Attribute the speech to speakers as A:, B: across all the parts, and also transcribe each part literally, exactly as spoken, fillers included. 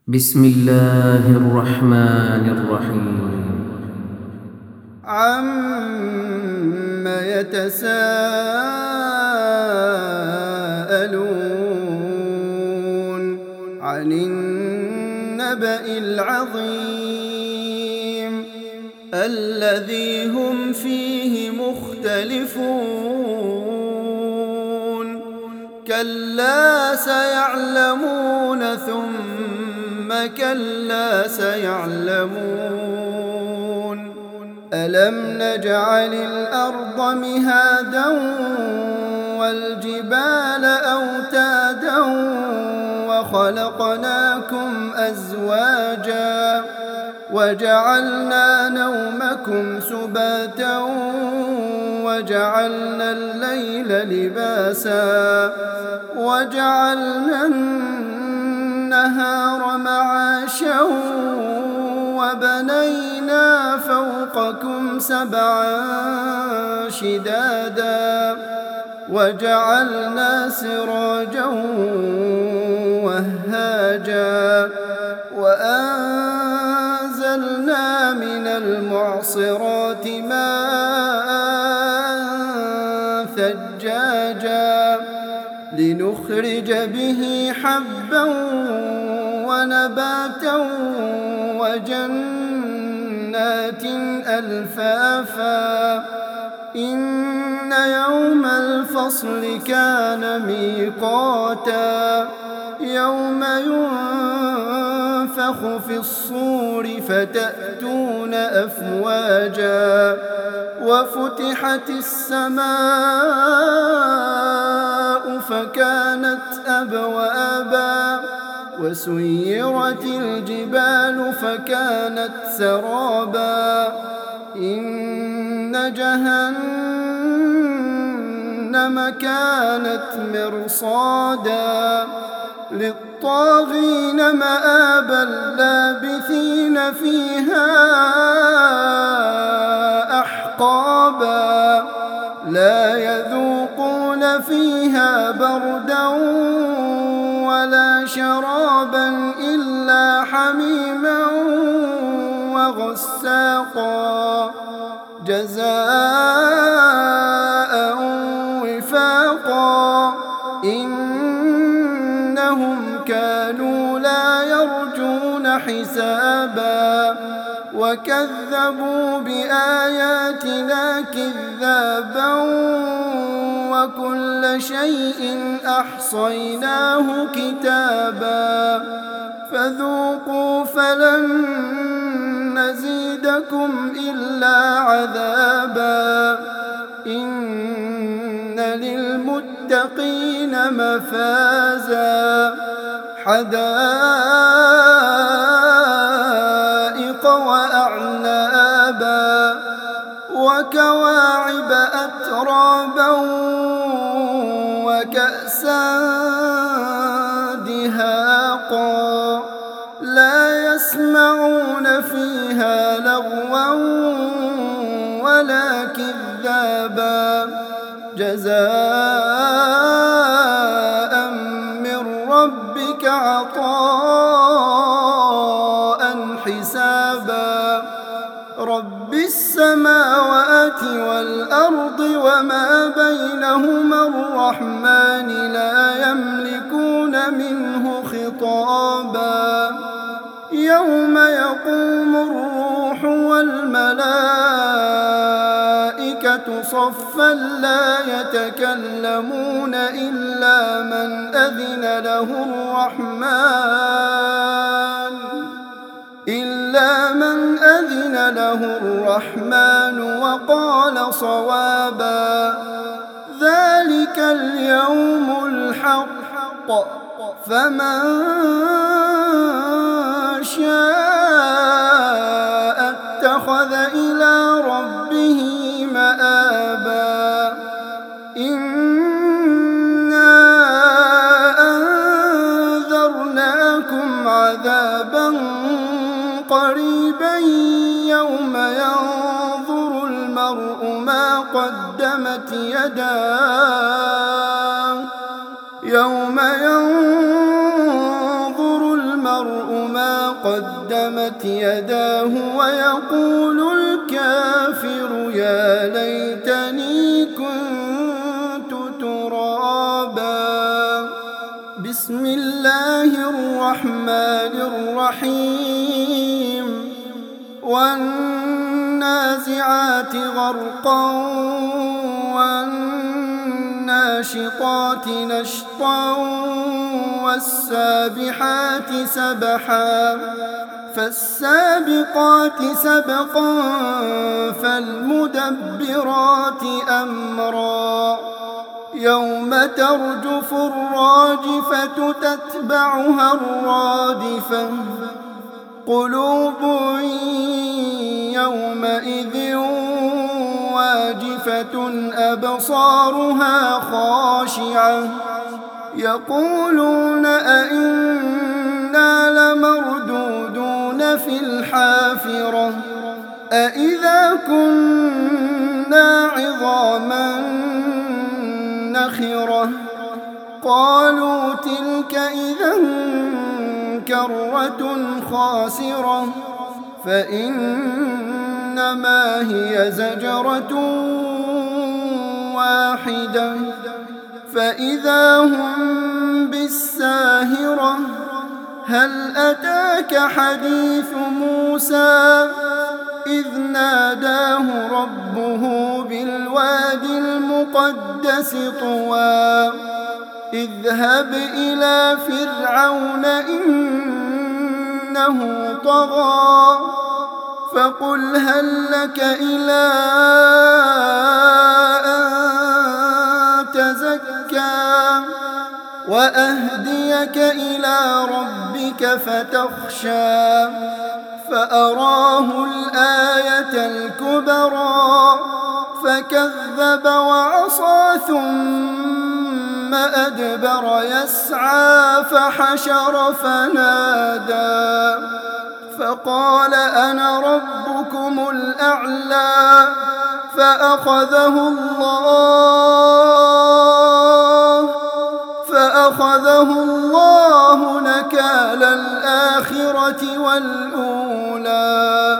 A: بسم الله الرحمن الرحيم.
B: عَمَّ يَتَسَاءَلُونَ عَنِ النَّبَإِ الْعَظِيمِ الَّذِي هُمْ فِيهِ مُخْتَلِفُونَ كَلَّا سَيَعْلَمُونَ ثُمَّ كَلَّا سَيَعْلَمُونَ أَلَمْ نَجْعَلِ الْأَرْضَ مِهَادًا وَالْجِبَالَ أَوْتَادًا وَخَلَقْنَاكُمْ أَزْوَاجًا وَجَعَلْنَا نَوْمَكُمْ سُبَاتًا وَجَعَلْنَا اللَّيْلَ لِبَاسًا وَجَعَلْنَا النَّهَارَ مَعَاشًا وَبَنَيْنَا فَوْقَكُمْ سَبْعًا شِدَادًا وَجَعَلْنَا سِرَاجًا وَهَّاجًا وَأَنزَلْنَا مِنَ الْمُعْصِرَاتِ مَاءً ثَجَّاجًا لِنُخْرِجَ بِهِ حَبًّا وَنَبَاتًا وَجَنَّاتٍ أَلْفَافًا إِنَّ يَوْمَ الْفَصْلِ كَانَ مِيقَاتًا يَوْمَ يُنفَخُ فِي الصُّورِ فَتَأْتُونَ أَفْوَاجًا وَفُتِحَتِ السَّمَاءُ فَكَانَتْ أَبْوَابًا وَسُيِّرَتِ الْجِبَالُ فَكَانَتْ سَرَابًا إِنَّ جَهَنَّمَ كَانَتْ مِرْصَادًا لِلطَّاغِينَ مَآبًا لَابِثِينَ فِيهَا أَحْقَابًا لَا يَذُوقُونَ فِيهَا بَرْدًا وَلَا شَرَابًا إِلَّا حَمِيمًا وَغَسَّاقًا جَزَاءً وِفَاقًا إِنَّهُمْ كَانُوا لَا يَرْجُونَ حِسَابًا وَكَذَّبُوا بِآيَاتِنَا كِذَّابًا وَكُلَّ شَيْءٍ أَحْصَيْنَاهُ كِتَابًا فَذُوقُوا فَلَن نَّزِيدَكُمْ إِلَّا عَذَابًا إِنَّ لِلْمُتَّقِينَ مَفَازًا حَدَائِقَ وَأَعْنَابًا وَكَوَاعِبَ أَتْرَابًا وَكَأْسًا دِهَاقًا لَا يَسْمَعُونَ فِيهَا لَغْوًا وَلَا كِذَّابًا جَزَاءً مِّن رَّبِّكَ عَطَاءً حِسَابًا رَبِّ السَّمَاوَاتِ وَالْأَرْضِ وَمَا بَيْنَهُمَا الرَّحْمَٰنِ لَا يَمْلِكُونَ مِنْهُ خِطَابًا يَوْمَ يَقُومُ الرُّوحُ وَالْمَلَائِكَةُ صَفًّا لَّا يَتَكَلَّمُونَ إِلَّا مَنْ أَذِنَ لَهُ الرَّحْمَٰنُ إِلَّا مَنْ أَذِنَ لَهُ الرَّحْمَٰنُ وَقَالَ صَوَابًا ذَلِكَ الْيَوْمُ الْحَقُّ فَمَن شَاءَ اتَّخَذَ إِلَىٰ رَبِّهِ مَآبًا إِنَّا أَنذَرْنَاكُمْ عَذَابًا قَرِيبًا يَوْمَ يَنظُرُ الْمَرْءُ مَا قَدَّمَتْ يَدَاهُ يَوْمَ يَنظُرُ الْمَرْءُ مَا قدمت يداه ويقول الكافر يا ليتني كنت ترابا. بسم الله الرحمن الرحيم. والنازعات غرقا والناشطات نشطا والسابحات سبحا فالسابقات سبقا فالمدبرات أمرا. يوم ترجف الراجفة تتبعها الرادفة قلوب يومئذ واجفة أبصارها خاشعة يقولون أئنا لمردودون في الحافرة أئذا كنا عظاما نخرة قالوا تلك إذا كرة خاسرة فإنما هي زجرة واحدة فإذا هم بالساهرة. هل أتاك حديث موسى إذ ناداه ربه بالوادي المقدس طوى اذهب إلى فرعون إنه طغى فقل هل لك إلى أن تزكى وأهديك إلى ربك فتخشى فأراه الآية الكبرى فكذب وعصى ثم أدبر يسعى فحشر فنادى فقال أنا ربكم الأعلى فأخذه الله فأخذه الله نكال الآخرة والأولى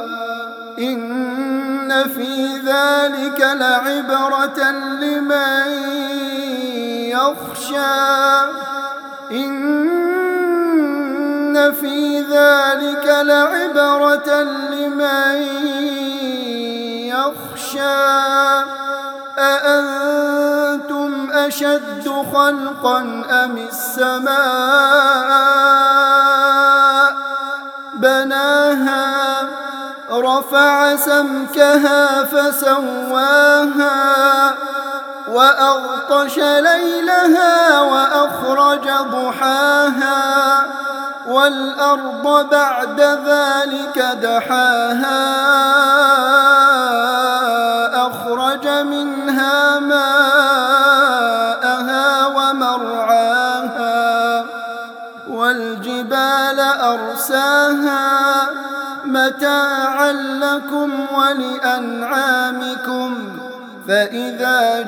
B: إن في ذلك لعبرة لمن يخشى إن في ذلك لعبرة لمن يخشى أأنتم أشد خلقا أم السماء بناها رفع سمكها فسواها وأغطش ليلها وأخرج ضحاها والأرض بعد ذلك دحاها أخرج منها ماءها ومرعاها والجبال أرساها متاعا لكم ولأنعامكم فإذا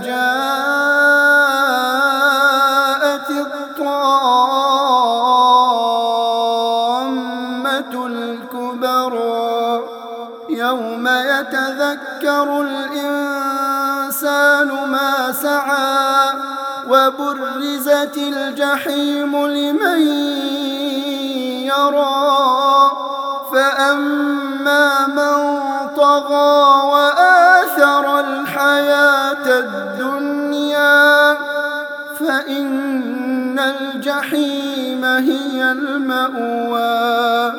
B: جاءت الطامة الكبرى يوم يتذكر الإنسان ما سعى وبرزت الجحيم لمن يرى فأما من طغى وآثر الحياة الدنيا فإن الجحيم هي المأوى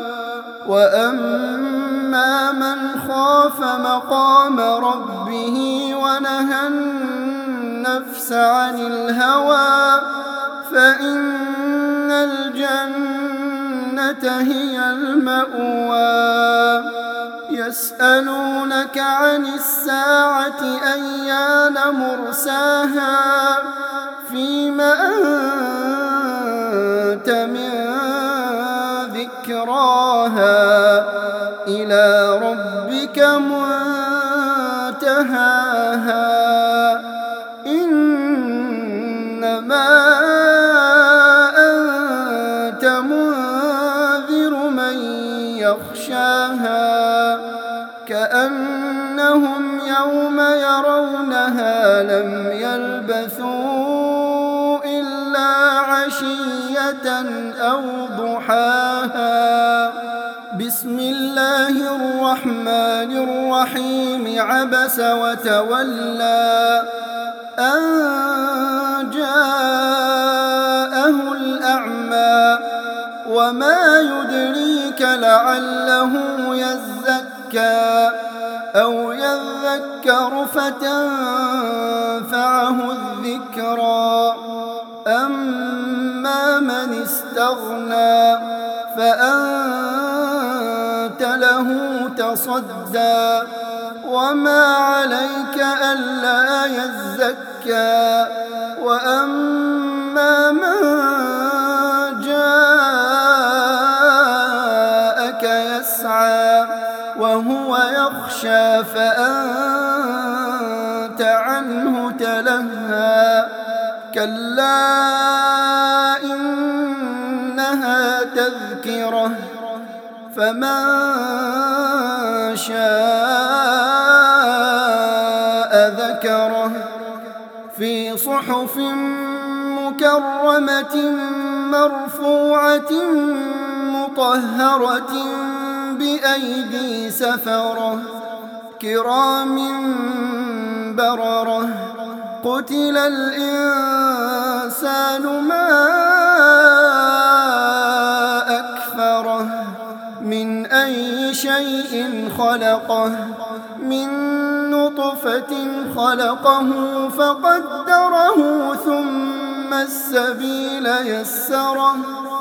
B: وأما من خاف مقام ربه ونهى النفس عن الهوى فإن الجنة هي المأوى. يسألونك عن الساعة أيان مرساها فيما أنت من ذكراها إلى ربك منتهاها إنما أنت منذر من يغشاها كأنهم يوم يرونها لم يلبثوا إلا عشية أو ضحاها. بسم الله الرحمن الرحيم. عبس وتولى أن جاءه الأعمى وما يدريك لعله يزكى أو يذكر فتنفعه الذكرى. أما من استغنى فأنت له تصدى وما عليك ألا يزكى. وأما من جاءك يسعى وهو يخشى فأنت عنه تلهى. كلا إنها تذكرة فمن شاء ذكره في صحف مكرمة مرفوعة مطهرة بأيدي سفرة كرام بررة. قتل الإنسان ما أكفره من أي شيء خلقه من نطفة خلقه فقدره ثم السبيل يسره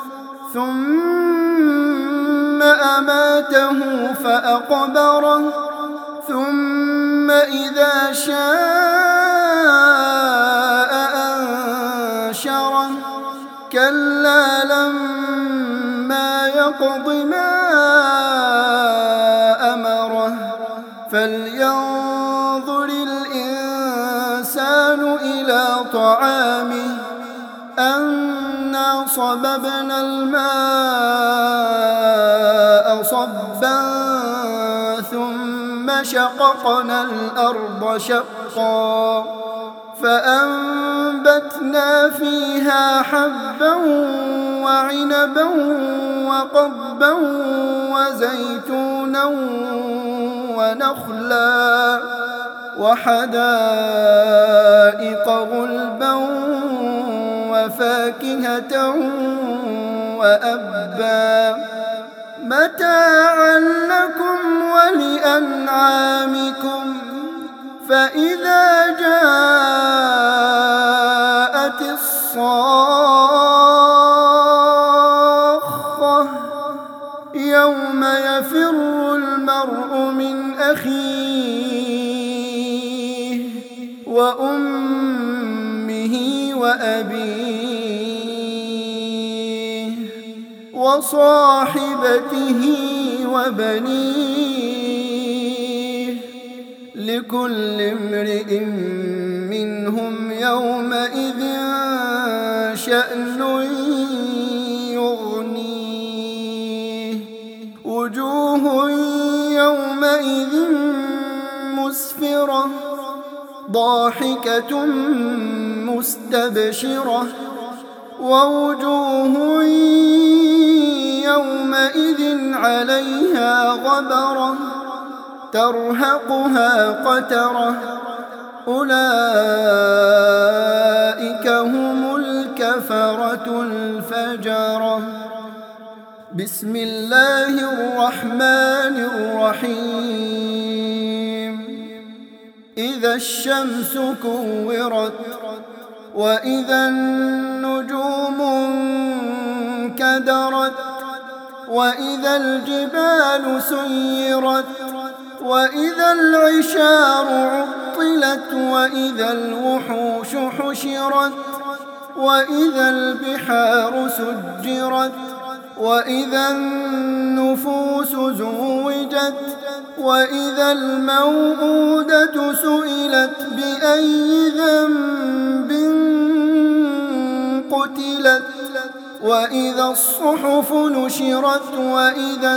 B: ثم أماته فأقبره ثم إذا شاء أنشره. كلا لما يقض ما أمره فلينظر الإنسان إلى طعامه أنا صببنا الماء صبا ثم شققنا الأرض شقا فأنبتنا فيها حبا وعنبا وقضبا وزيتونا ونخلا وحدائق غلبا وفاكهة وأبا متاعا لكم ولأنعامكم. فإذا جاءت الصاخة يوم يفر المرء من أخيه وأمه وأبيه وصاحبته وبنيه لكل امرئ منهم يومئذ شأن يغنيه. وجوه يومئذ مسفرة ضاحكة مستبشرة ووجوه يومئذ عليها غبرة ترهقها قترة أولئك هم الكفرة الفجرة. بسم الله الرحمن الرحيم. إذا الشمس كورت وإذا النجوم انكدرت وإذا الجبال سيرت وإذا العشار عطلت وإذا الوحوش حشرت وإذا البحار سجرت وإذا النفوس زوجت وإذا الموءودة سئلت بأي ذنب قتلت وإذا الصحف نشرت وإذا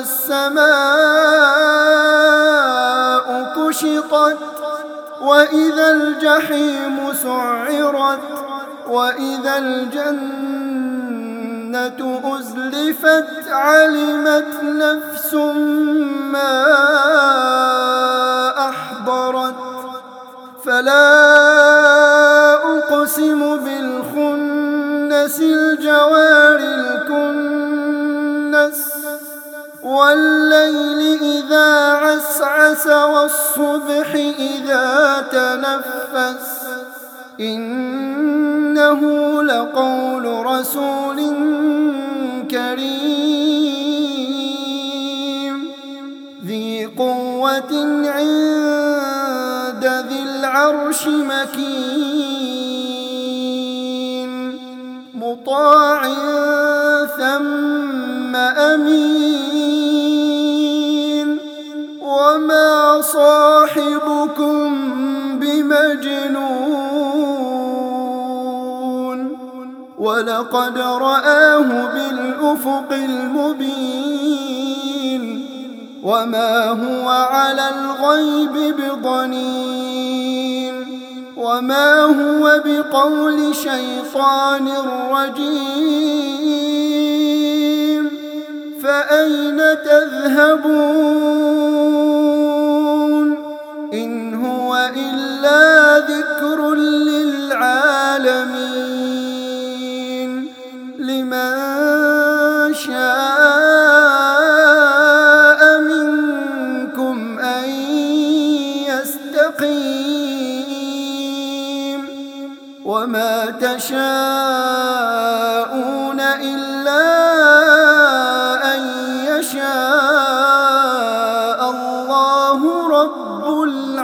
B: السماء كشطت وإذا الجحيم سعرت وإذا الجنة أزلفت علمت نفس ما أحضرت فلا أقسم بالخنس الجوار الكنس والليل إذا عسعس والصبح إذا تنفس إنه لقول رسول كريم ذي قوة عند ذي العرش مكين مطاع ثم أمين وما صاحبكم بمجنون ولقد رآه بالأفق المبين وما هو على الغيب بضنين وما هو بقول شيطان رجيم فأين تذهبون إن هو إلا ذكر للعالمين لمن شاء منكم أن يستقيم وما تشاءون إلا أن يشاء الله رب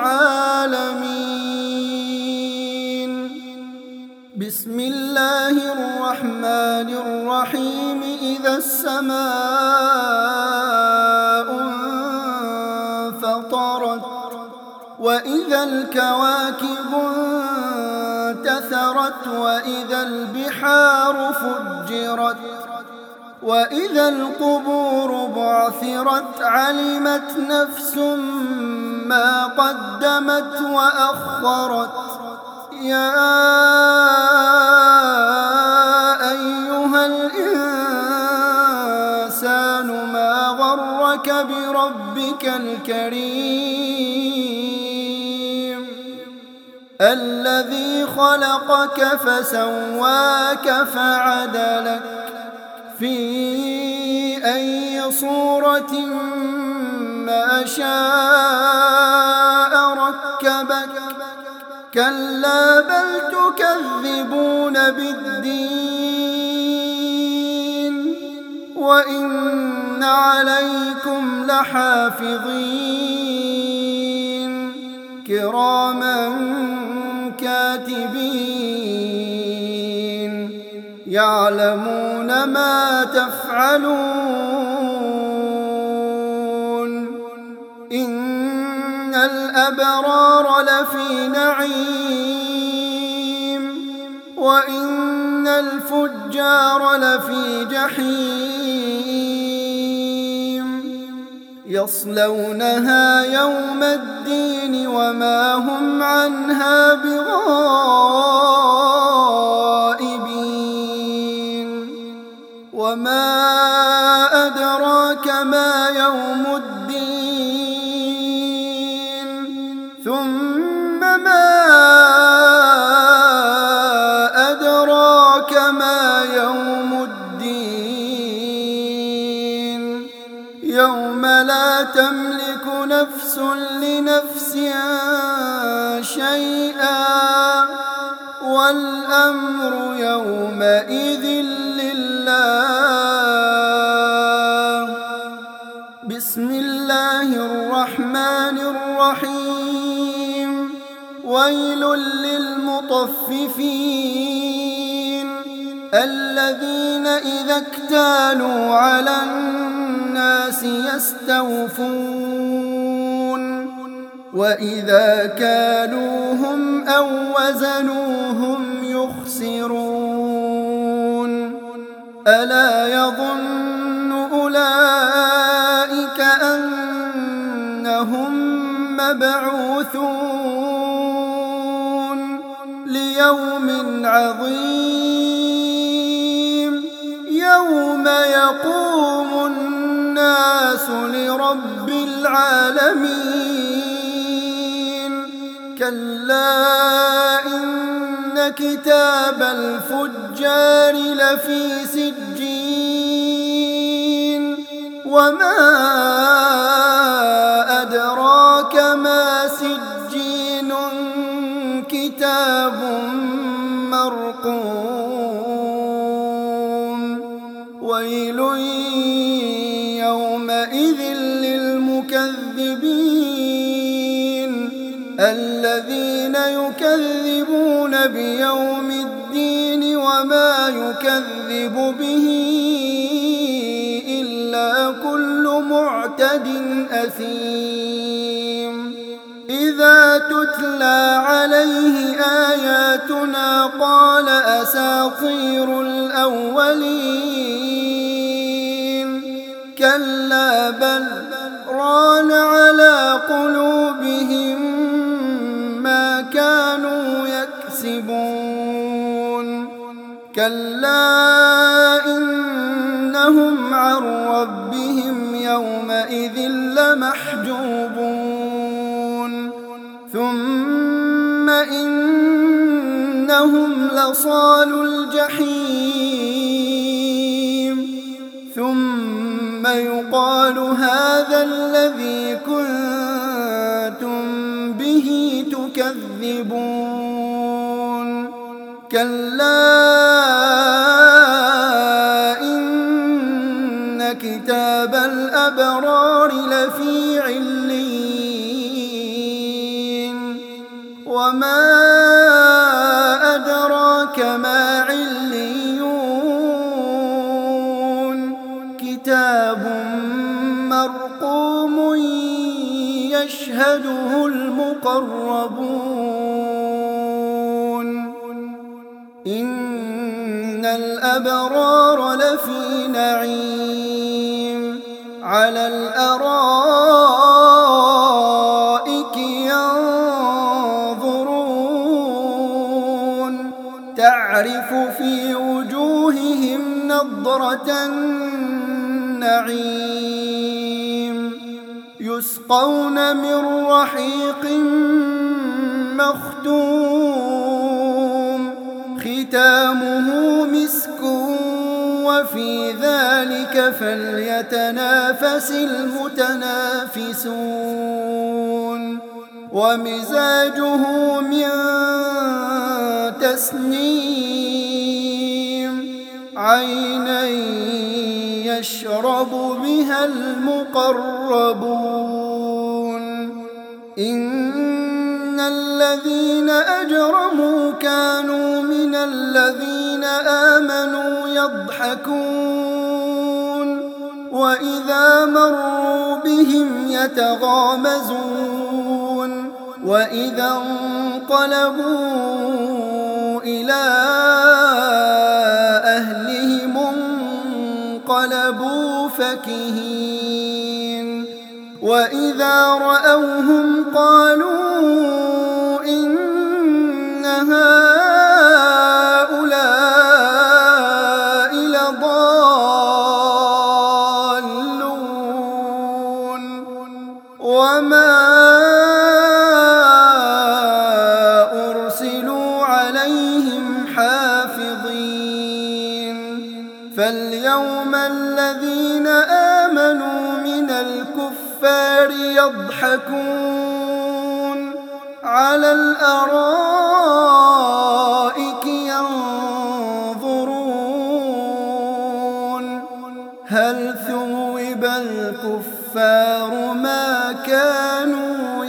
B: العالمين بسم الله الرحمن الرحيم إذا السماء انفطرت وإذا الكواكب انتثرت وإذا البحار فجرت وإذا القبور بعثرت علمت نفس ما قدمت وأخرت يا أيها الإنسان ما غرك بربك الكريم الذي خلقك فسواك فعدلك في أي صورة ما شاء ركبك كلا بل تكذبون بالدين وإن عليكم لحافظين كراما كاتبين يعلمون ما تفعلون إن الأبرار لفي نعيم وإن الفجار لفي جحيم يصلونها يوم الدين وما هم عنها بغائبين وما أدراك ما يوم الدين ثم ما أدراك ما يوم الدين يوم لا تملك نفس لنفس شيئا والأمر يومئذ لله بسم الله الرحمن الرحيم ويل للمطففين الذين إذا اكتالوا على الناس يستوفون وإذا كالوهم أو وزنوهم يخسرون ألا يظن أولئك أنهم مبعوثون ليوم عظيم يوم يقوم الناس لرب العالمين كلا إن كتاب الفجار لفي سجين وما أدراك ما سجين كتاب مرقوم ويل يومئذ للمكذبين الذين يكذبون بيوم الدين وما يكذب به إلا كل معتد أثيم إذا تتلى عليه آياتنا قال أساطير الأولين كلا بل ران على قلوبهم ما كانوا يكسبون كلا إنهم عن ربهم يومئذ لمحجوبون ثم إنهم لصالو الجحيم ثم يقال هذا الذي كنتم به تكذبون كلا إن كتاب الأبرار لفي عليين وما أدراك ما عليون كتاب مرقوم يشهده المقربون إن الأبرار لفي نعيم على الأرائك ينظرون تعرف في وجوههم نضرة النعيم يسقون من رحيق مختوم ختامه مسك وفي ذلك فليتنافس المتنافسون ومزاجه من تسنيم عينا يشرب بها المقربون إن الذين أجرموا كانوا من الذين آمنوا يضحكون وإذا مروا بهم يتغامزون وإذا انقلبوا إلى أهلهم انقلبوا فكهين وإذا رأوهم قالوا إن هؤلاء لضالون وما أرسلوا عليهم حافظين فاليوم الذين آمنوا من الكفار يضحكون على الأرائك ينظرون هل ثوب الكفار ما كانوا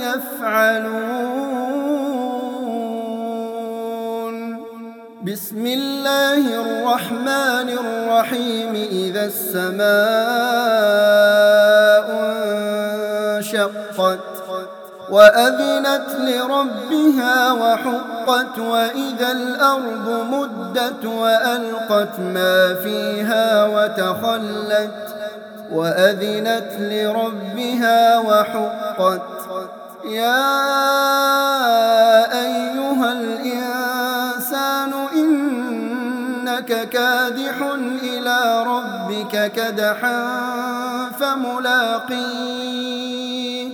B: يفعلون بسم الله الرحمن الرحيم إذا السماء انشقت وأذنت لربها وحقت وإذا الأرض مدت وألقت ما فيها وتخلت وأذنت لربها وحقت يا أيها الإنسان إنك كادح إلى ربك كدحا فملاقيه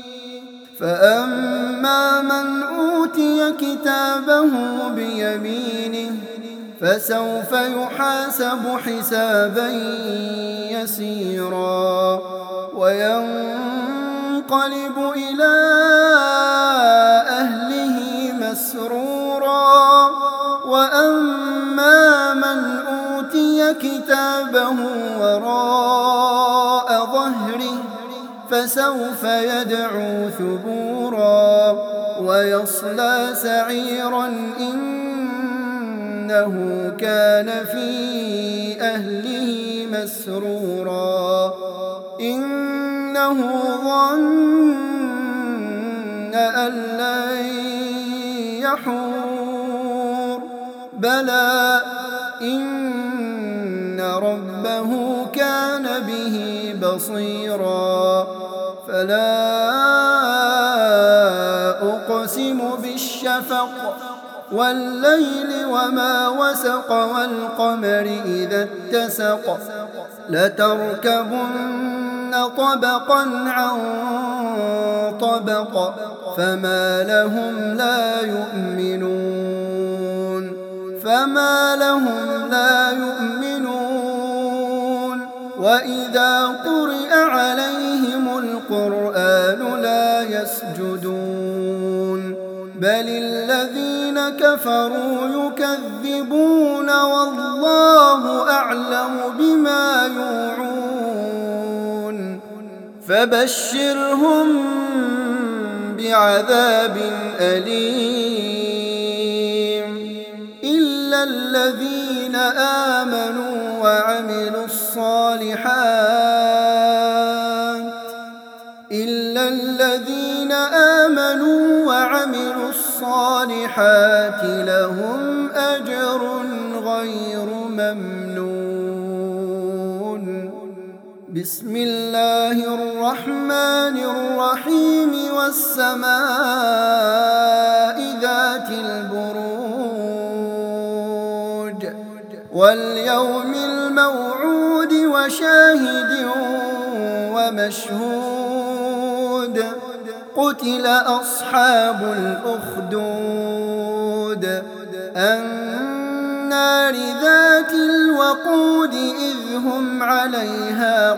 B: فأما من أوتي كتابه بيمينه فسوف يحاسب حسابا يسيرا وينقلب إلى أهله مسرورا وأما من أوتي كتابه وراء ظهره فسوف يدعو ثبورا ويصلى سعيرا إنه كان في أهله مسرورا إنه ظن أن لن يحور بلى إن ربه كان به بصيرا فلا أقسم بالشفق والليل وما وسق والقمر إذا اتسق لتركبن طبقا عن طبق فما لهم لا يؤمنون فما لهم لا يؤمنون وإذا قرئ عليهم القرآن لا يسجدون بل الذين كفروا يكذبون والله أعلم بما يوعون فبشرهم بعذاب أليم إلا الذين آمنوا وعملوا الصالحات إلا الذين آمنوا وعملوا الصالحات لهم أجر غير ممنون بسم الله الرحمن الرحيم والسماء ذات البروج واليوم الموعود وشاهد ومشهود قتل أصحاب الأخدود النار ذات الوقود إذ هم عليها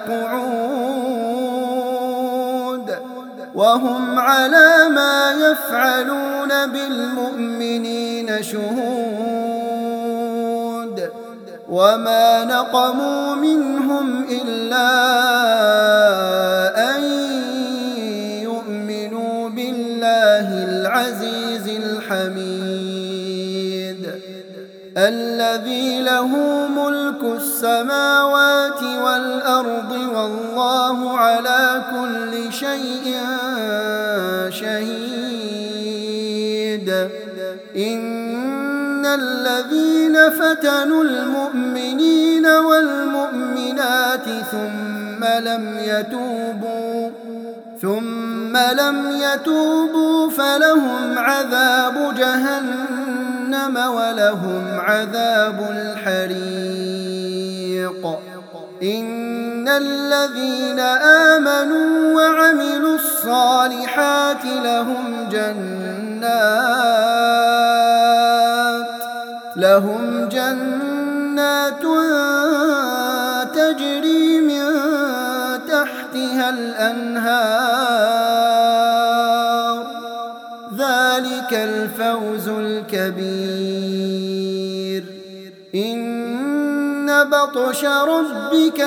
B: قعود وهم على ما يفعلون بالمؤمنين شهود وما نقموا منهم إلا أن يؤمنوا بالله العزيز الحميد الذي له ملك السماوات والأرض والله على كل شيء شهيد إن الذين فتنوا المؤمنين والمؤمنات ثم لم يتوبوا ثم لم يتوبوا فلهم عذاب جهنم ولهم عذاب الحريق إن الذين آمنوا وعملوا الصالحات لهم جنات لهم جنات تجري من تحتها الأنهار ذلك الفوز الكبير إن بطش ربك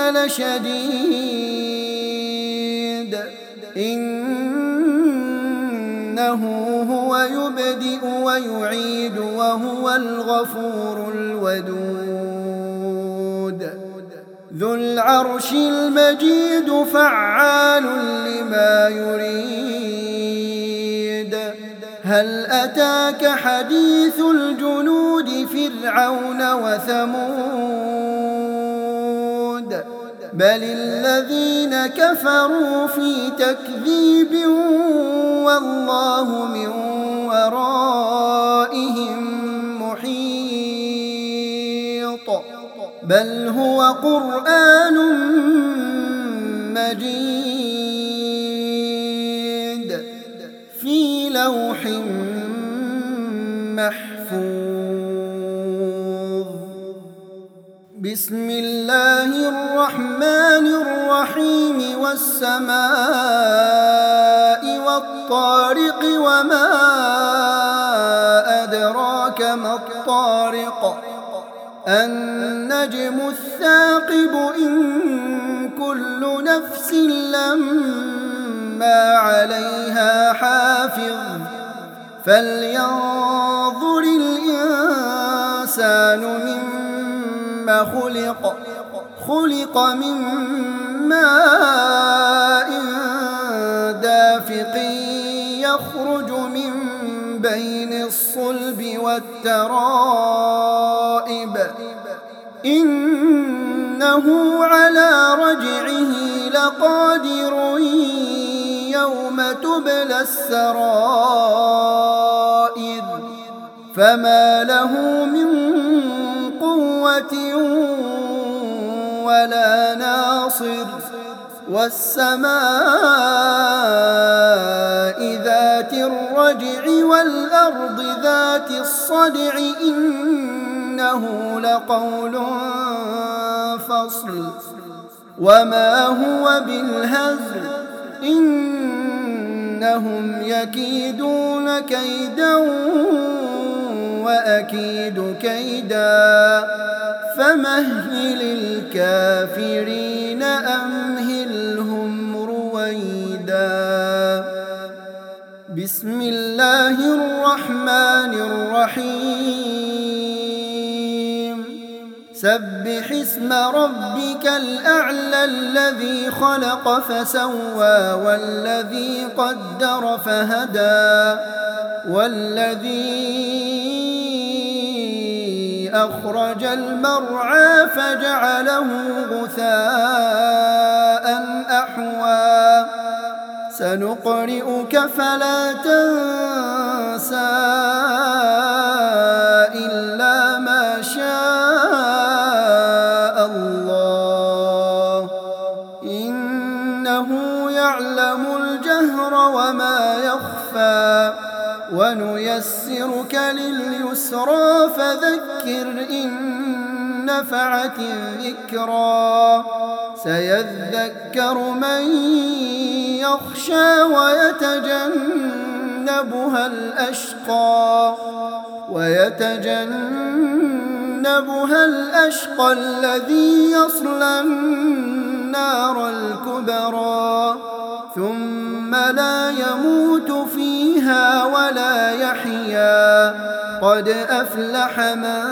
B: لشديد إنه هو يبدئ ويعيد وهو الغفور الودود ذو العرش المجيد فعال لما يريد هل أتاك حديث الجنود فرعون وثمود بل الذين كفروا في تكذيب والله من ورائهم محيط بل هو قرآن مجيد في لوح محفوظ. بسم الله الرحمن الرحيم والسماء والطارق وما أدراك ما الطارق النجم الثاقب إن كل نفس لما عليها حافظ فلينظر الإنسان مما خلق خلق من ماء دافق يخرج من بين الصلب والترائب إنه على رجعه لقادر يوم تبلى السرائر فما له من قوة ولا ناصر والسماء ذات الرجع والأرض ذات الصدع إنه لقول فصل وما هو بالهزل إنهم يكيدون كيدا وأكيد كيدا فمهل الكافرين أمهلهم رويدا. بسم الله الرحمن الرحيم سبح اسم ربك الأعلى الذي خلق فسوى والذي قدر فهدى والذي أخرج المرعى فجعله غثاء أحوى سنقرئك فلا تنسى إلا ما شاء الله إنه يعلم الجهر وما يخفى ونيسرك لليسرى فذكر إن نفعت الذكرى سيذكر من يخشى ويتجنبها الأشقى ويتجنبها الأشقى الذي يصلى النار الكبرى ثم لا يموت فيها ولا يحيا قد أفلح من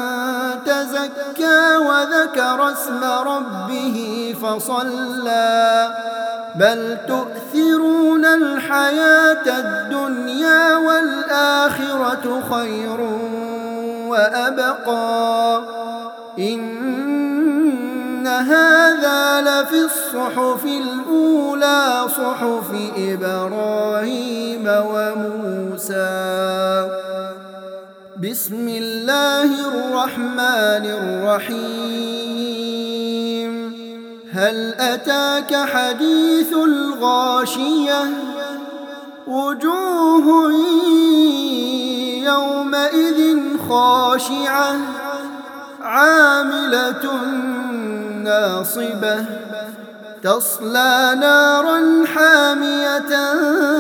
B: تزكى وذكر اسم ربه فصلى بل تؤثرون الحياة الدنيا والآخرة خير وأبقى إن هذا لفي الصحف الأولى صحف إبراهيم وموسى. بسم الله الرحمن الرحيم هل أتاك حديث الغاشية وجوه يومئذ خاشعة عاملة ناصبة تصلى نارا حامية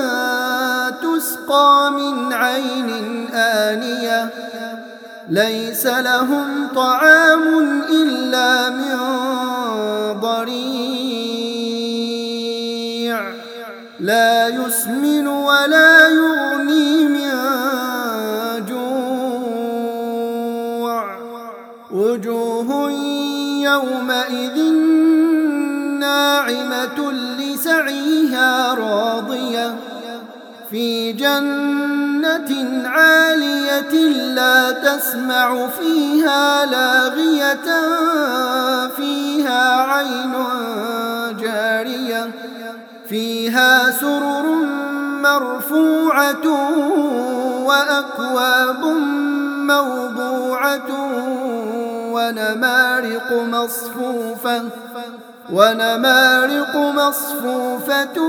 B: تسقى من عين آنية ليس لهم طعام إلا من ضريع لا يسمن ولا يغني من جوع وجوه يومئذ ناعمة لسعيها راضية في جنة جنة عالية لا تسمع فيها لاغية فيها عين جارية فيها سرر مرفوعة وأكواب موضوعة ونمارق مصفوفة ونمارق مصفوفة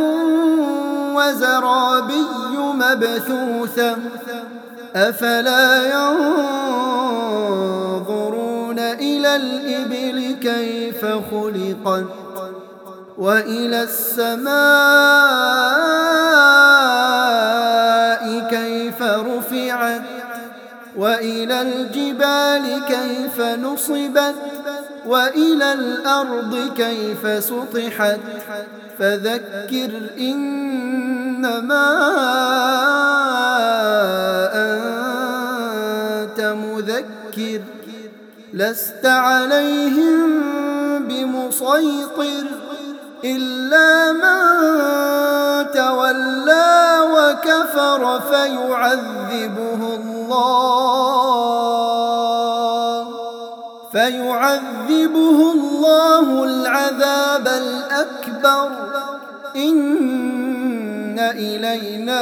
B: وزرابي مبثوثة أفلا ينظرون إلى الإبل كيف خلقت وإلى السماء كيف رفعت وإلى الجبال كيف نصبت وإلى الأرض كيف سطحت فذكر إنما أنت مذكر لست عليهم بمسيطر إلا من تولى وكفر فيعذبه الله فيعذبه الله العذاب الأكبر إن إلينا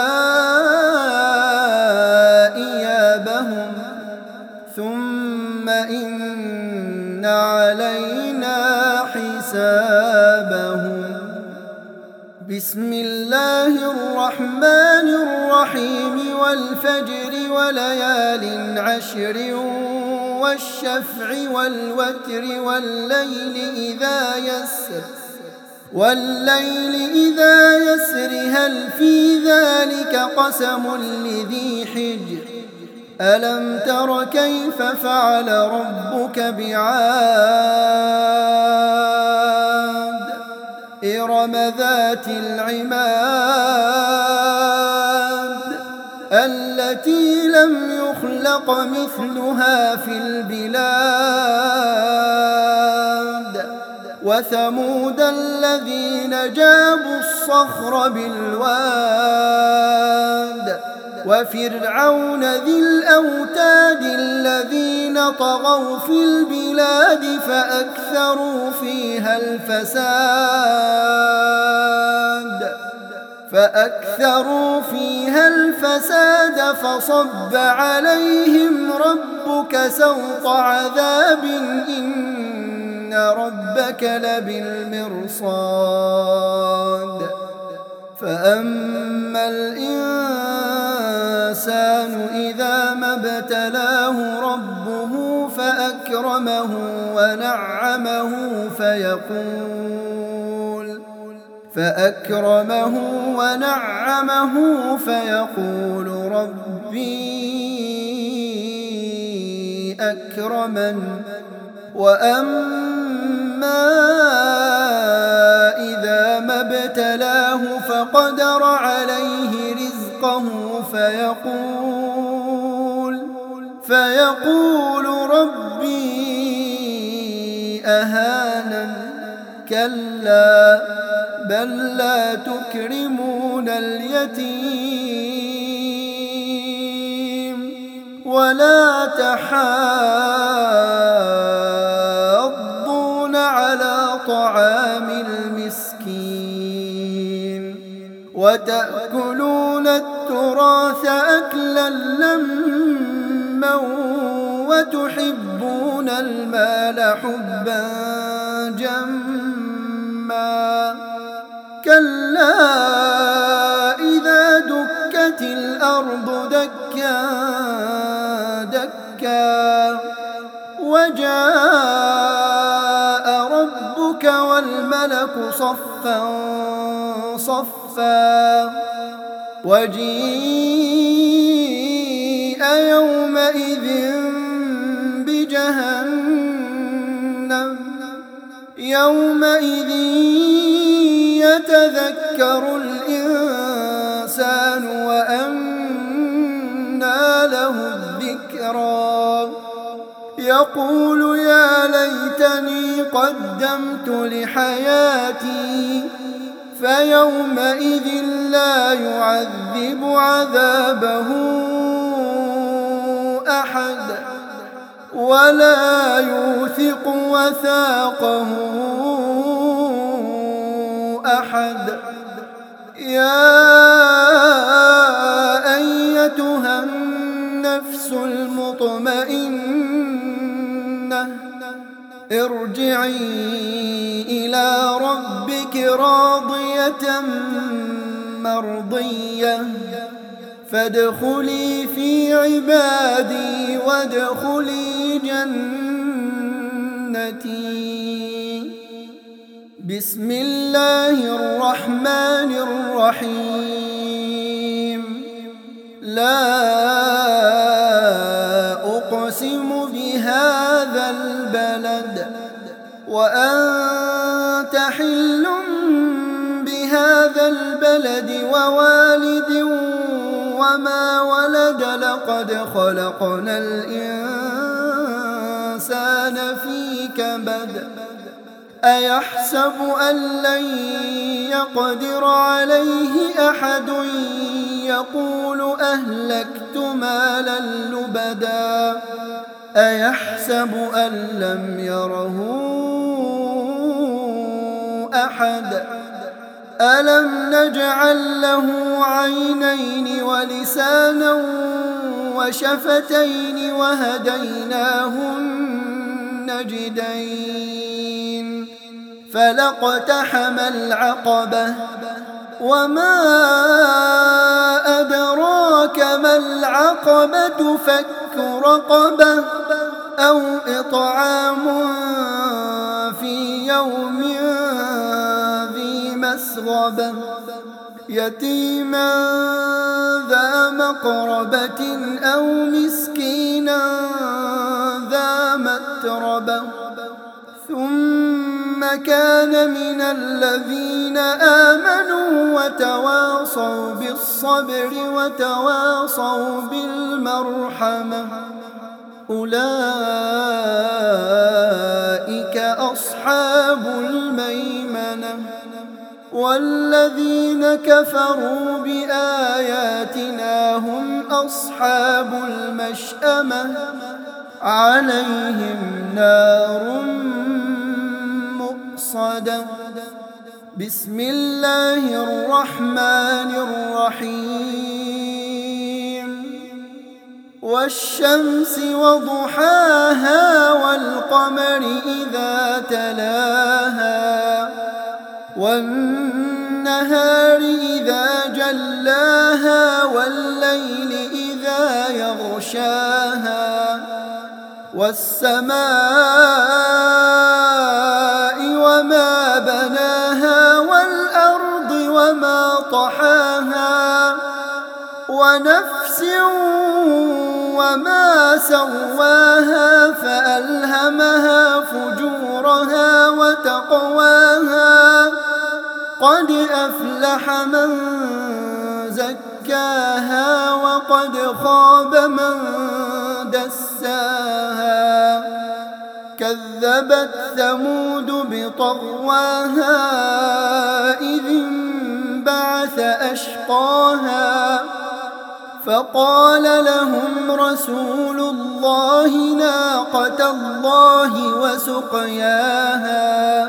B: إيابهم ثم إن علينا حسابهم بسم الله الرحمن الرحيم والفجر وليال عشر والشفع والوتر والليل إذا يسر والليل إذا يسر هل في ذلك قسم لذي حجر ألم تر كيف فعل ربك بعاد إرم ذات العماد التي لم يخلق مثلها في البلاد وثمود الذين جابوا الصخر بالواد وفرعون ذي الأوتاد الذين طغوا في البلاد فأكثروا فيها الفساد فأكثروا فيها الفساد فصب عليهم ربك سوط عذاب إن ربك لبالمرصاد فأما الإنسان إذا ما ابتلاه ربه فأكرمه ونعمه فيقول فأكرمه ونعمه فيقول ربي أكرمن وأما إذا ما ابتلاه فقدر عليه رزقه فيقول فيقول ربي أهانن كلا بل لا تكرمون اليتيم ولا تحاضون على طعام المسكين وتأكلون التراث أكلا لما وتحبون المال حبا جما كلا إذا دكت الأرض دكا دكا وجاء ربك والملك صفا صفا وجيء يومئذ بجهنم يومئذ يتذكر الإنسان وأنى له الذكرى يقول يا ليتني قدمت لحياتي فيومئذ لا يعذب عذابه أحد ولا يوثق وثاقه أحد. يا أيتها النفس المطمئنة ارجعي إلى ربك راضية مرضية فادخلي في عبادي وادخلي جنتي. بسم الله الرحمن الرحيم. لا أقسم بهذا البلد وأنت حل بهذا البلد ووالد وما ولد لقد خلقنا الإنسان في كبد. أيحسب أن لن يقدر عليه أحد يقول أهلكت مالا لبدا أيحسب أن لم يره أحد ألم نجعل له عينين ولسانا وشفتين وهديناه النجدين فلاقتحم العقبة وما أدراك ما العقبة فك رقبة أو إطعام في يوم ذي مسغبة يتيما ذا مقربة أو مسكينا ذا متربة ثم كان من الذين آمنوا وتواصوا بالصبر وتواصوا بالمرحمة أولئك أصحاب الميمنة. والذين كفروا بآياتنا هم أصحاب المشأمة عليهم نار مؤصدة. بسم الله الرحمن الرحيم. والشمس وضحاها والقمر إذا تلاها والنهار إذا جلاها والليل إذا يغشاها والسماء وما بناها والأرض وما طحاها ونفس وما سواها فألهمها فجورها وتقواها قد أفلح من زكاها وقد خاب من دساها. كذبت ثمود بطغواها إذ انبعث أشقاها فقال لهم رسول الله ناقة الله وسقياها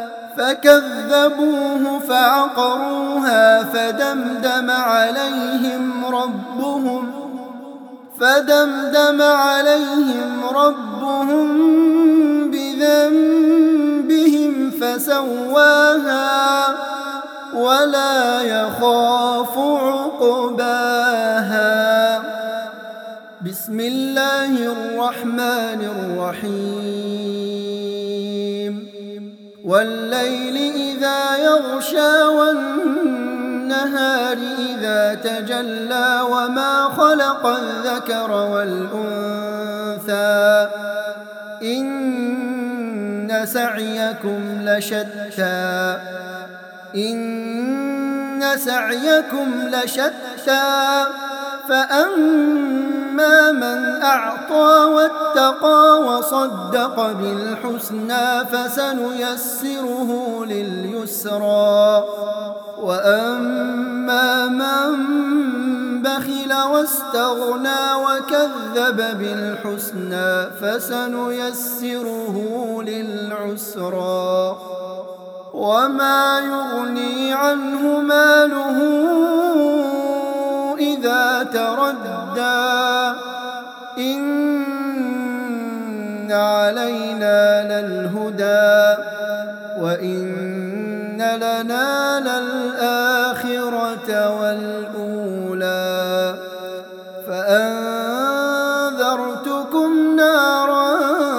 B: فكذبوه فعقروها فدمدم عليهم ربهم فدمدم عليهم ربهم بذنبهم فسواها ولا يخاف عقباها. بسم الله الرحمن الرحيم. والليل إذا يغشى والنهار إذا تجلى وما خلق الذكر والأنثى إن سعيكم لشتى إن سعيكم لشتى فأما من أعطى واتقى وصدق بالحسنى فسنيسره لليسرى وأما من بخل واستغنى وكذب بالحسنى فسنيسره للعسرى وما يغني عنه ماله إذا تردى إن علينا للهدى وإن لنا للآخرة والأولى فأنذرتكم نارا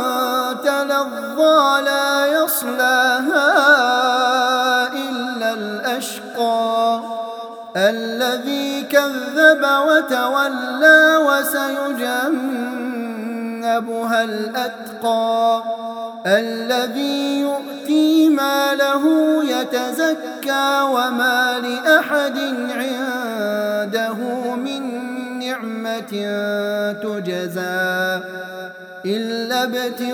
B: تلظى لا يصلاها إلا الأشقى الذي كذب وتولى وسيجنبها الأتقى الذي يؤتي ماله يتزكى وما لأحد عنده من نعمة تجزى إلا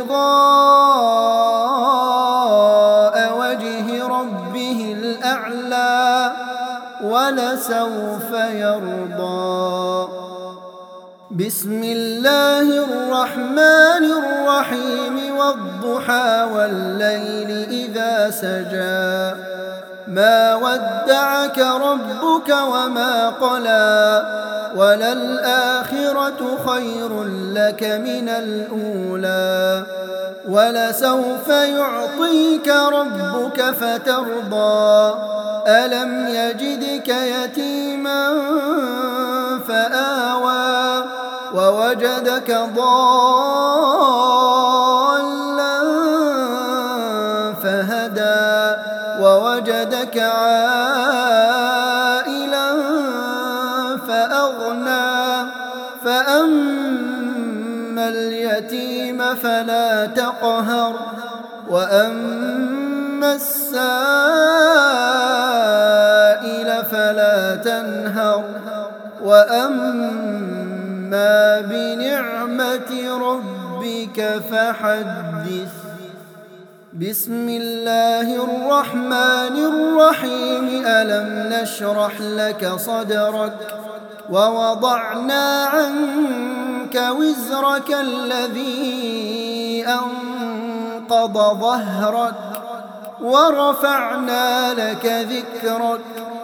B: ابتغاء وجه ربه الأعلى ولسوف يرضى. بسم الله الرحمن الرحيم والضحى والليل إذا سجى ما ودعك ربك وما قلى وللآخرة خير لك من الأولى ولسوف يعطيك ربك فترضى ألم يجدك يتيما فآوى ووجدك ضالا فهدى ووجدك عائلا فأغنى فأما اليتيم فلا تقهر وأما السائل فلا تنهر وأما بنعمة ربك فحدث. بسم الله الرحمن الرحيم ألم نشرح لك صدرك ووضعنا عنك وزرك الذي أنقض ظهرك ورفعنا لك ذكرك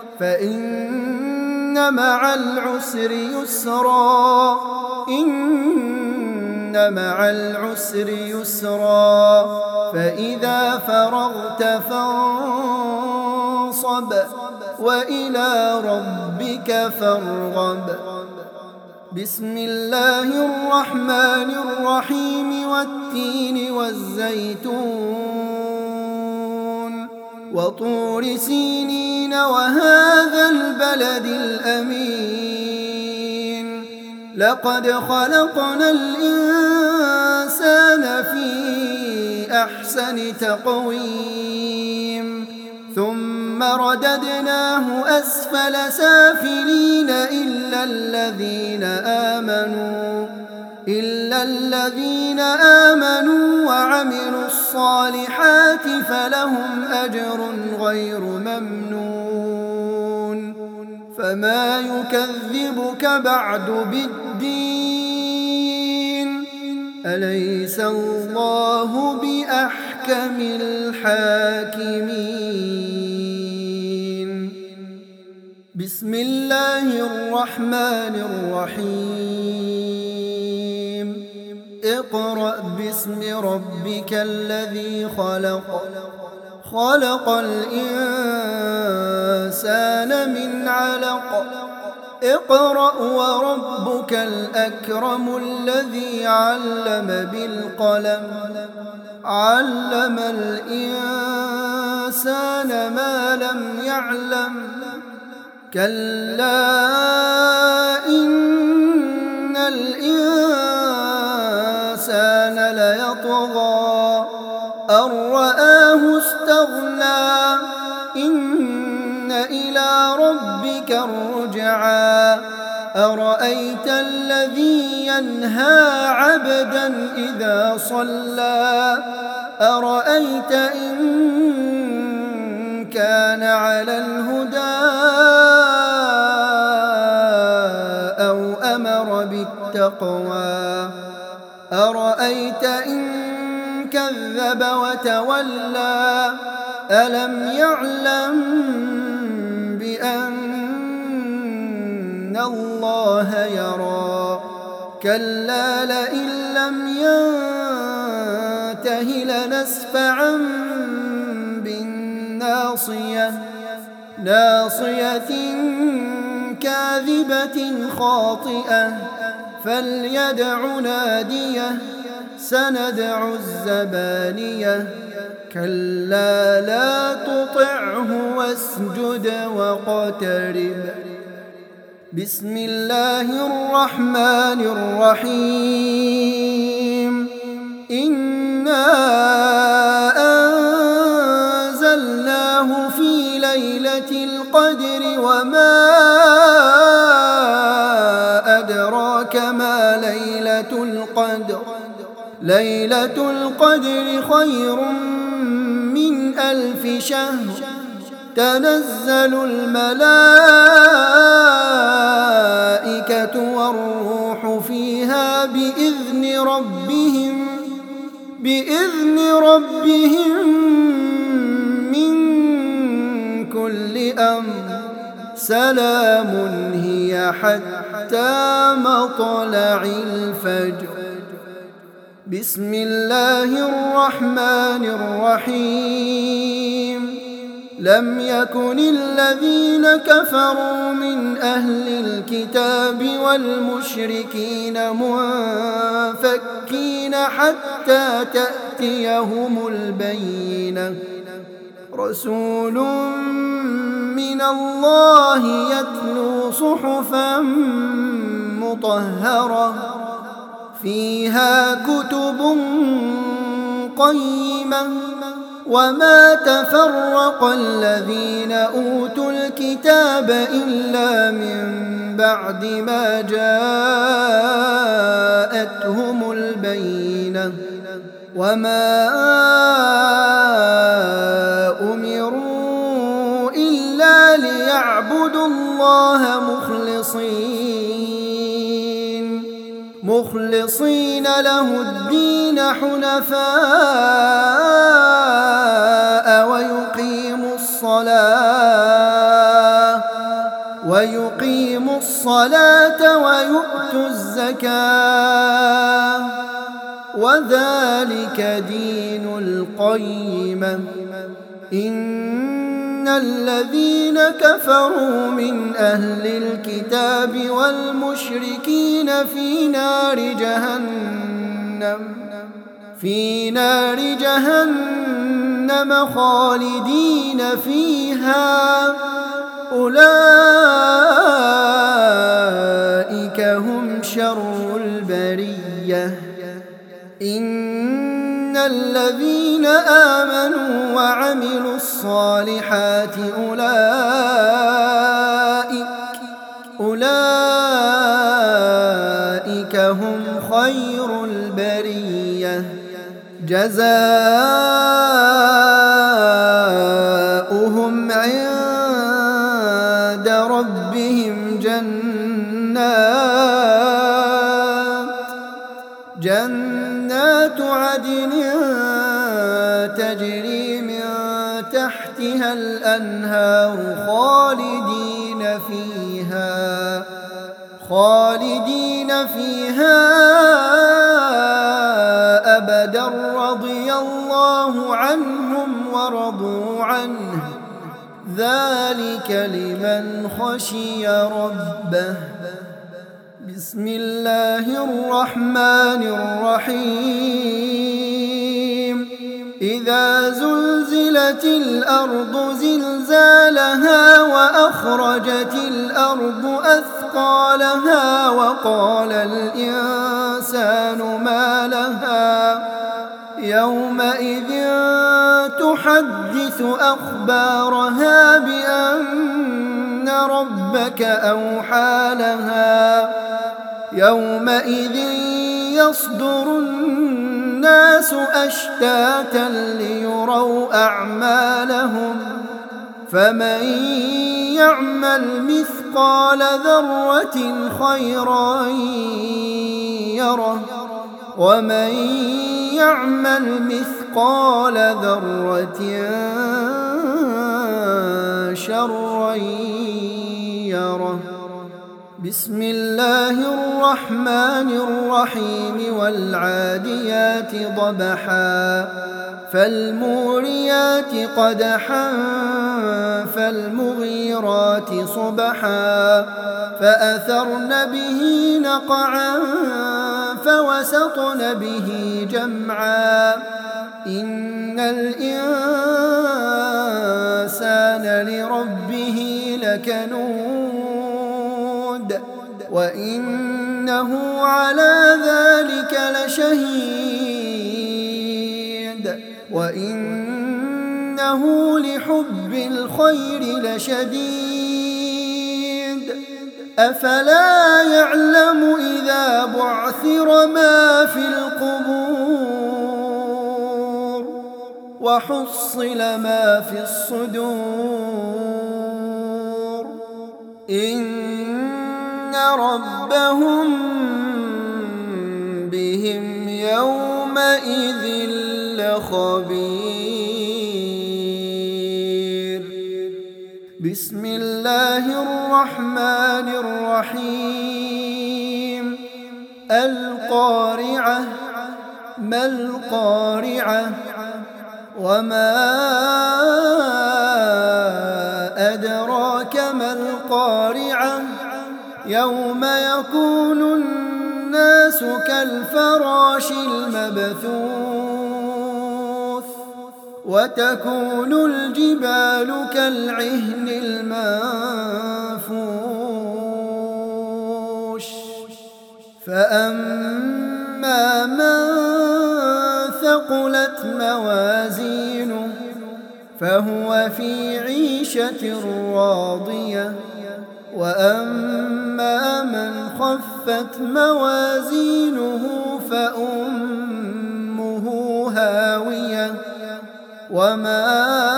B: فإن مع العسر يسرا إن مع العسر يسرا فإذا فرغت فانصب وإلى ربك فارغب. بسم الله الرحمن الرحيم والتين والزيتون وطور سينين وهذا البلد الأمين لقد خلقنا الإنسان في أحسن تقويم ثم رددناه أسفل سافلين إلا الذين آمنوا إلا الذين آمنوا وعملوا الصالحات فلهم أجر غير ممنون فما يكذبك بعد بالدين أليس الله بأحكم الحاكمين. بسم الله الرحمن الرحيم اقرأ باسم ربك الذي خلق خلق الإنسان من علق اقرأ وربك الأكرم الذي علم بالقلم علم الإنسان ما لم يعلم كلا إن الإنسان ليطغى أن رآه استغنى إن إلى ربك الرجعى أرأيت الذي ينهى عبدا إذا صلى أرأيت إن كان على الهدى التقوى أرأيت إن كذب وتولى ألم يعلم بأن الله يرى كلا لئن لم ينته لنسفعا بالناصية ناصية كاذبة خاطئة فليدع ناديه سندع الزبانية كلا لا تطعه واسجد واقترب. بسم الله الرحمن الرحيم إنا أنزلناه في ليلة القدر وما أدراك ما ليلة القدر ليلة القدر خير من ألف شهر تنزل الملائكة والروح فيها بإذن ربهم بإذن ربهم من كل أمر سلام هي حتى مطلع الفجر. بسم الله الرحمن الرحيم لم يكن الذين كفروا من أهل الكتاب والمشركين منفكين حتى تأتيهم البينة رسول من الله يتلو صحفا مطهرة فيها كتب قيمة وما تفرق الذين أوتوا الكتاب إلا من بعد ما جاءتهم البينة وما أمروا إلا ليعبدوا الله مخلصين مخلصين له الدين حنفاء ويقيموا الصلاة ويقيموا الصلاة ويؤتوا الزكاة وذلك دين القيمة. إن الذين كفروا من أهل الكتاب والمشركين في نار جهنم في نار جهنم خالدين فيها أولئك هم شر البرية. إن الذين آمنوا وعملوا الصالحات أولئك أولئك هم خير البرية جزاؤهم عند ربهم جنات جنات عدن تجري من تحتها الأنهار خالدين فيها خالدين فيها أبدا رضي الله عنهم ورضوا عنه ذلك لمن خشي ربه. بسم الله الرحمن الرحيم إذا زلزلت الأرض زلزالها وأخرجت الأرض أثقالها وقال الإنسان ما لها يومئذ تحدث أخبارها بأن ربك أوحى لها يومئذ يصدر الناس أشتاتا ليروا أعمالهم فمن يعمل مثقال ذرة خيرا يره ومن يعمل مثقال ذرة شرا يره. بسم الله الرحمن الرحيم والعاديات ضبحا فالموريات قدحا فالمغيرات صبحا فأثرن به نقعا فوسطن به جمعا إن الإنسان لربه لكنود وإنه على ذلك لشهيد وإنه لحب الخير لشديد أفلا يعلم إذا بعثر ما في القبور وحصل ما في الصدور إن ربهم بهم يومئذ لخبير. بسم الله الرحمن الرحيم القارعة ما القارعة وما أدراك ما القارعة يوم يكون الناس كالفراش المبثوث وتكون الجبال كالعهن المنفوش فأما من ثقلت موازينه فهو في عيشة راضية وأما من خفت موازينه فأمه هاوية وما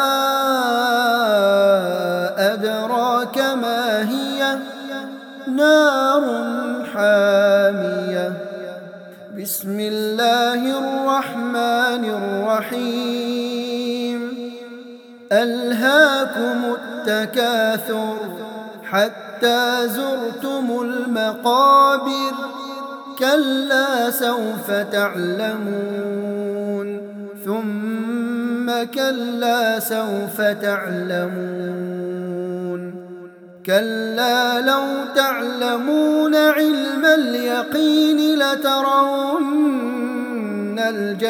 B: أدراك ما هي نار حامية. بسم الله الرحمن الرحيم ألهاكم التكاثر حتى زرتم المقابر كلا سوف تعلمون ثم كلا سوف تعلمون كلا لو تعلمون علم اليقين لترون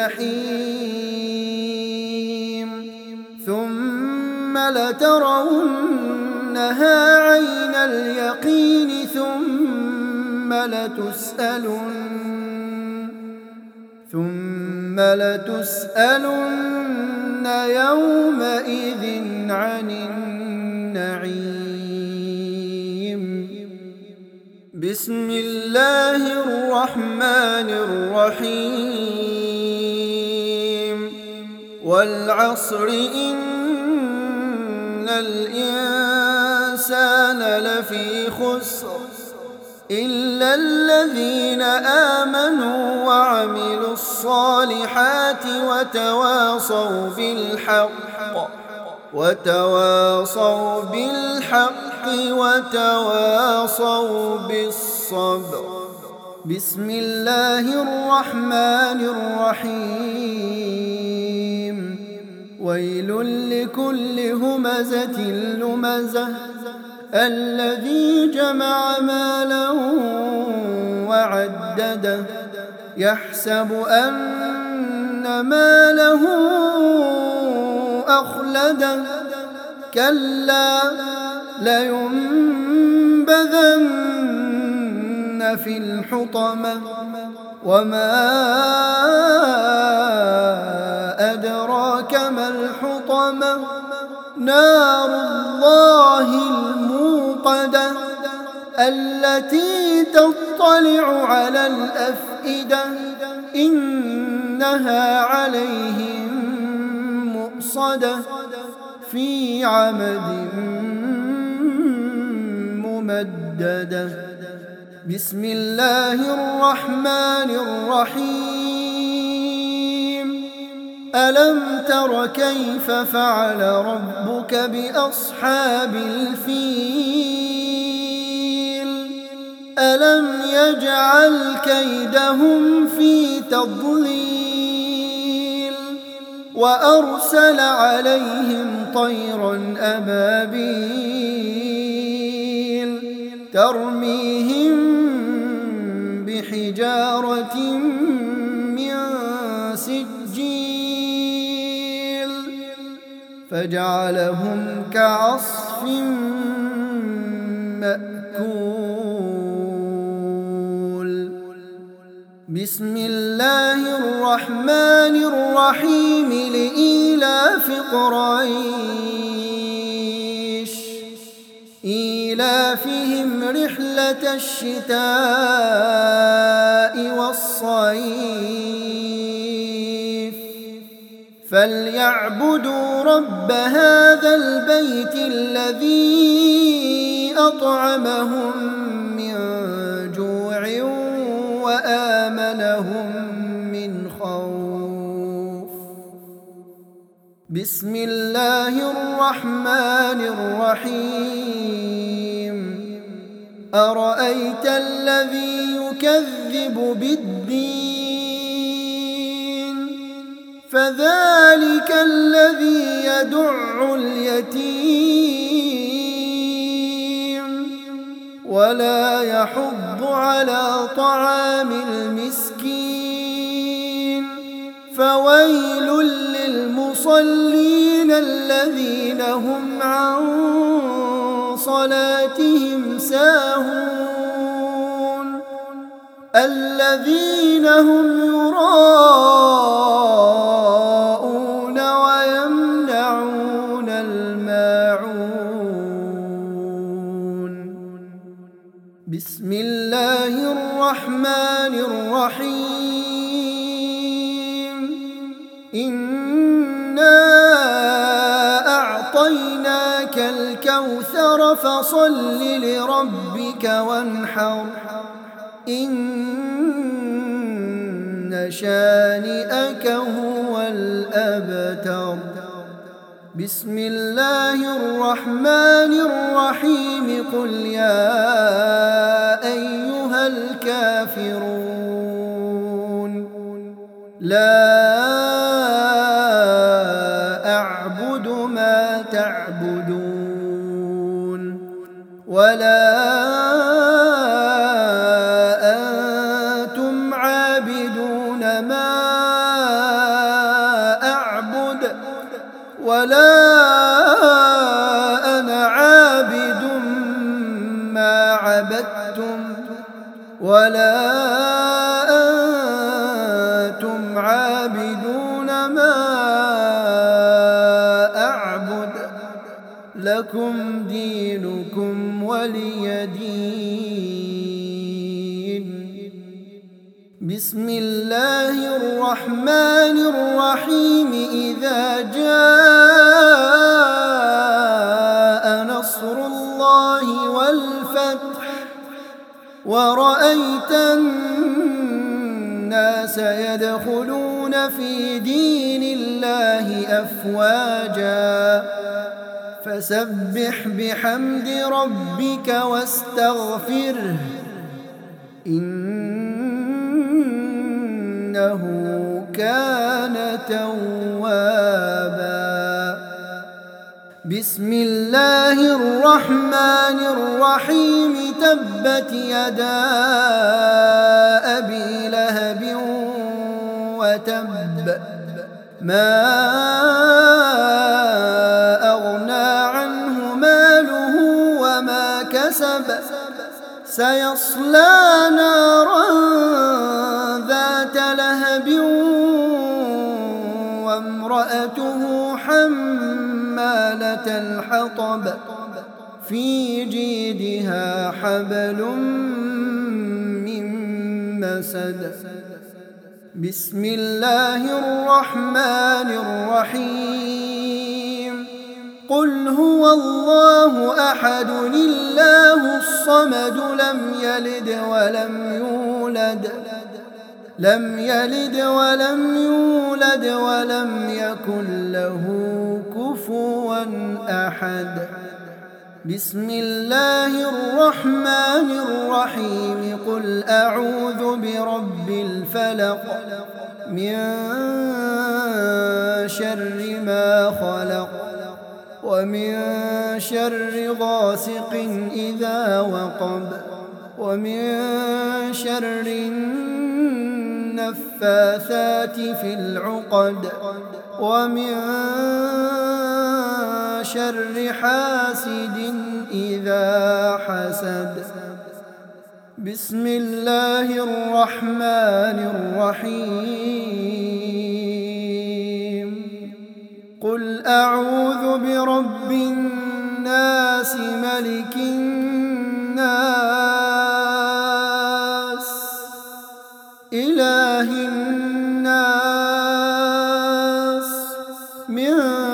B: الجحيم ثم لترونها عين اليقين ثم لتسألن ثم لتسألن يومئذ عن النعيم. بسم الله الرحمن الرحيم والعصر إن الإنسان لفي خسر إلا الذين آمنوا وعملوا الصالحات وتواصوا بالحق وتواصوا بالحق وتواصوا بالصبر. بسم الله الرحمن الرحيم ويل لكل همزة لمزة الذي جمع مالا وعدده يحسب أن ماله أخلده كلا لينبذن في الحطمة وما أدراك ما الحطمة نار الله الموقدة التي تطلع على الأفئدة إنها عليهم مؤصدة في عمد ممددة. بسم الله الرحمن الرحيم. ألم تر كيف فعل ربك بأصحاب الفيل؟ ألم يجعل كيدهم في تضليل وأرسل عليهم طيرا أبابيل ترميهم بحجارة من سجيل فجعلهم كعصف مأكول. بسم الله الرحمن الرحيم. لإيلاف قريش إيلافهم رحلة الشتاء والصيف فليعبدوا رب هذا البيت الذي أطعمهم من جوع وآمنهم من خوف. بسم الله الرحمن الرحيم. أرأيت الذي يكذب بالدين فذلك الذي يدع اليتيم ولا يحض على طعام المسكين فويل للمصلين الذين هم عن صلاتهم ساهون الذين هم يراءون ويمنعون الماعون. بسم الله الرحمن الرحيم. إنا أعطيناك الكوثر فصل لربك وانحر إن شانئك هو الأبتر. بسم الله الرحمن الرحيم. قل يا أيها الكافرون لا أعبد ما تعبدون ولا أنتم عابدون ما أعبد ولا أنا عابد ما عبدتم ولا أنتم عابدون ما أعبد لكم دينكم ولي دين. بسم الله الرحمن الرحيم. إذا جاء نصر الله والفتح ورأيت الناس يدخلون في دين الله أفواجا فسبح بحمد ربك واستغفره إنه كان توابا. بسم الله الرحمن الرحيم. تبت يدا أبي لهب وتب ما أغنى عنه ماله وما كسب سيصلى نارا ذات لهب وامرأته حمالة الحطب في جيدها حبل من مسد. بسم الله الرحمن الرحيم. قل هو الله أحد الله الصمد لم يلد ولم يولد لم يلد ولم يولد ولم يكن له كفوا أحد. بسم الله الرحمن الرحيم. قل أعوذ برب الفلق من شر ما خلق ومن شر غاسق إذا وقب ومن شر النفاثات في العقد ومن شر حاسد إذا حسد. بسم الله الرحمن الرحيم. قل أعوذ برب الناس ملك الناس إله الناس من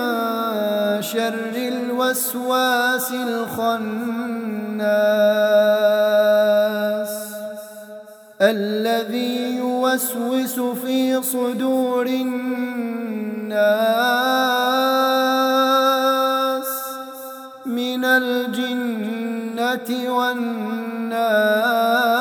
B: شر الوسواس الخناس الذي يوسوس في صدور الناس من الجنة والناس.